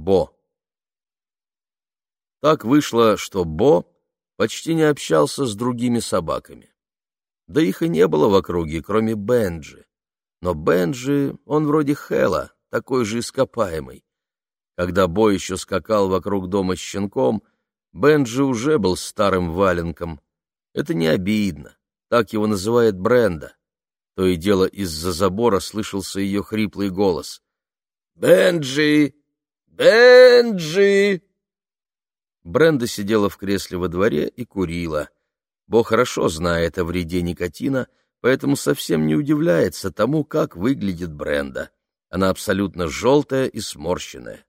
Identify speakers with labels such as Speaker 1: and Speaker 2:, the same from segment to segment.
Speaker 1: Бо. Так вышло, что Бо почти не общался с другими собаками. Да их и не было в округе, кроме Бенджи. Но Бенджи, он вроде Хэла, такой же ископаемый. Когда Бо еще скакал вокруг дома щенком, Бенджи уже был старым валенком. Это не обидно, так его называет Бренда. То и дело из-за забора слышался ее хриплый голос. «Бенджи! Бенджи!» Бренда сидела в кресле во дворе и курила. Бо хорошо знает о вреде никотина, поэтому совсем не удивляется тому, как выглядит Бренда. Она абсолютно желтая и сморщенная.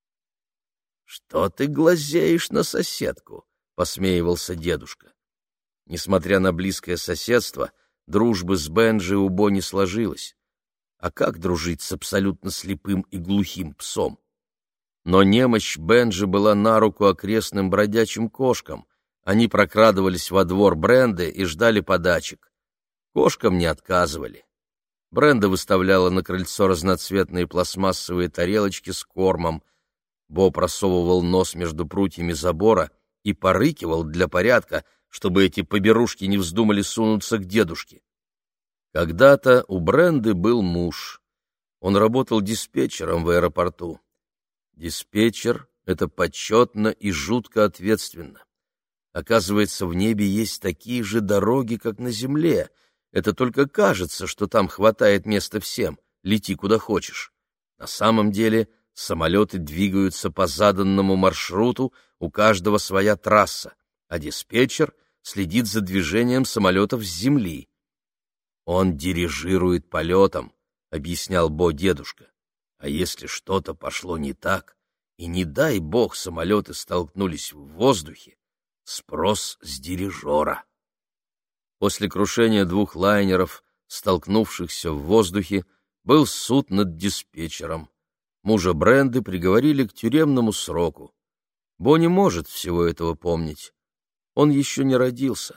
Speaker 1: «Что ты глазеешь на соседку?» — посмеивался дедушка. Несмотря на близкое соседство, дружбы с Бенджи у Бо не сложилось. А как дружить с абсолютно слепым и глухим псом? Но немощь Бенджи была на руку окрестным бродячим кошкам. Они прокрадывались во двор Бренды и ждали подачек. Кошкам не отказывали. Бренда выставляла на крыльцо разноцветные пластмассовые тарелочки с кормом. Бо просовывал нос между прутьями забора и порыкивал для порядка, чтобы эти поберушки не вздумали сунуться к дедушке. Когда-то у Бренды был муж. Он работал диспетчером в аэропорту. Диспетчер — это почетно и жутко ответственно. Оказывается, в небе есть такие же дороги, как на земле. Это только кажется, что там хватает места всем, лети куда хочешь. На самом деле самолеты двигаются по заданному маршруту, у каждого своя трасса, а диспетчер следит за движением самолетов с земли. «Он дирижирует полетом», — объяснял Бо дедушка. «А если что-то пошло не так, и не дай бог самолеты столкнулись в воздухе, спрос с дирижера». После крушения 2 лайнеров, столкнувшихся в воздухе, был суд над диспетчером. Мужа Бренды приговорили к тюремному сроку. Бо не может всего этого помнить. Он еще не родился.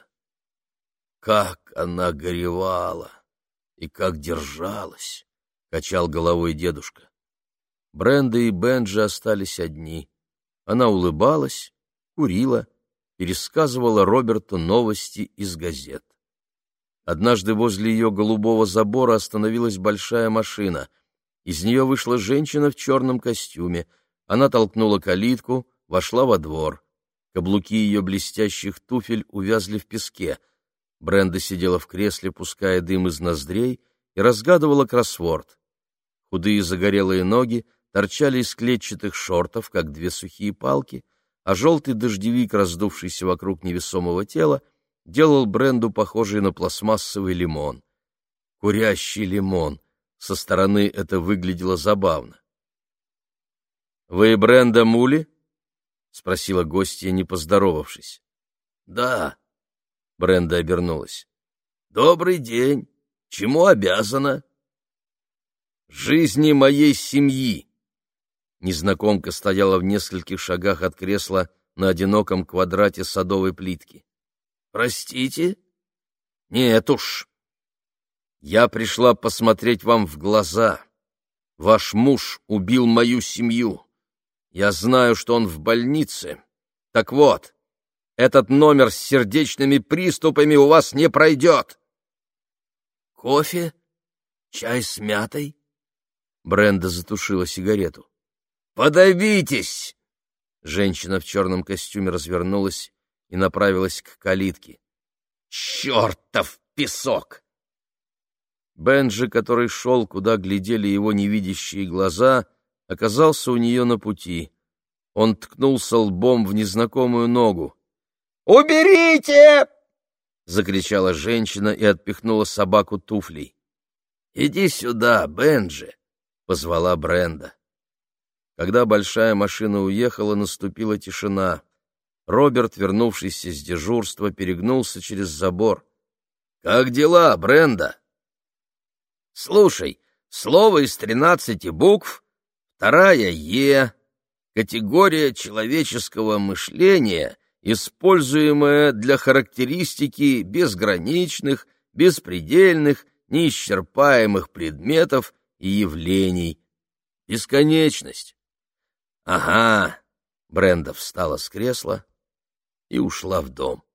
Speaker 1: «Как она горевала и как держалась!» — качал головой дедушка. Бренда и Бенджи остались одни. Она улыбалась, курила, пересказывала Роберту новости из газет. Однажды возле ее голубого забора остановилась большая машина. Из нее вышла женщина в черном костюме. Она толкнула калитку, вошла во двор. Каблуки ее блестящих туфель увязли в песке. Бренда сидела в кресле, пуская дым из ноздрей, и разгадывала кроссворд. Худые загорелые ноги торчали из клетчатых шортов, как 2 сухие палки, а желтый дождевик, раздувшийся вокруг невесомого тела, делал Бренду похожей на пластмассовый лимон. Курящий лимон. Со стороны это выглядело забавно. «Вы Бренда Мули?» — спросила гостья, не поздоровавшись. «Да». Бренда обернулась. «Добрый день. Чему обязана?» «Жизни моей семьи». Незнакомка стояла в нескольких шагах от кресла на одиноком квадрате садовой плитки. «Простите?» «Нет уж. Я пришла посмотреть вам в глаза. Ваш муж убил мою семью. Я знаю, что он в больнице. Так вот, этот номер с сердечными приступами у вас не пройдет». «Кофе? Чай с мятой?» Бренда затушила сигарету. «Подавитесь!» Женщина в черном костюме развернулась и направилась к калитке. «Чертов песок!» Бенджи, который шел, куда глядели его невидящие глаза, оказался у нее на пути. Он ткнулся лбом в незнакомую ногу. «Уберите!» — закричала женщина и отпихнула собаку туфлей. «Иди сюда, Бенджи!» — позвала Бренда. Когда большая машина уехала, наступила тишина. Роберт, вернувшийся с дежурства, перегнулся через забор. «Как дела, Бренда?» «Слушай, слово из 13 букв, вторая «Е», категория человеческого мышления, используемая для характеристики безграничных, беспредельных, неисчерпаемых предметов и явлений. Бесконечность. Ага. Бренда встала с кресла и ушла в дом.